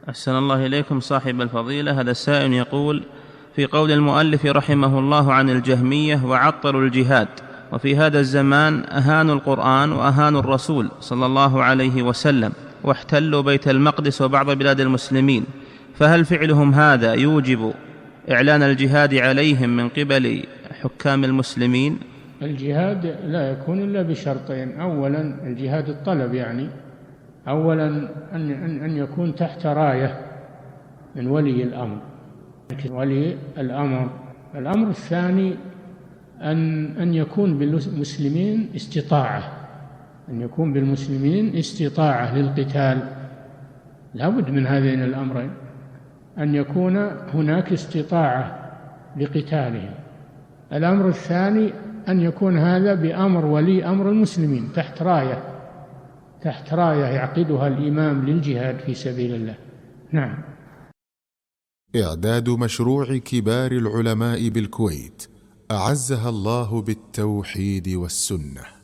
أحسن الله إليكم صاحب الفضيلة. هذا السائل يقول: في قول المؤلف رحمه الله عن الجهمية وعطلوا الجهاد، وفي هذا الزمان أهانوا القرآن وأهانوا الرسول صلى الله عليه وسلم واحتلوا بيت المقدس وبعض بلاد المسلمين، فهل فعلهم هذا يوجب إعلان الجهاد عليهم من قبل حكام المسلمين؟ الجهاد لا يكون إلا بشرطين: أولا الجهاد الطلب، يعني أولا أن يكون تحت راية من ولي الأمر، الأمر الثاني أن يكون بالمسلمين استطاعة للقتال. لا بد من هذين الأمرين، أن يكون هناك استطاعة لقتالهم. الأمر الثاني أن يكون هذا بأمر ولي أمر المسلمين تحت راية يعقدها الإمام للجهاد في سبيل الله. نعم. إعداد مشروع كبار العلماء بالكويت أعزها الله بالتوحيد والسنة.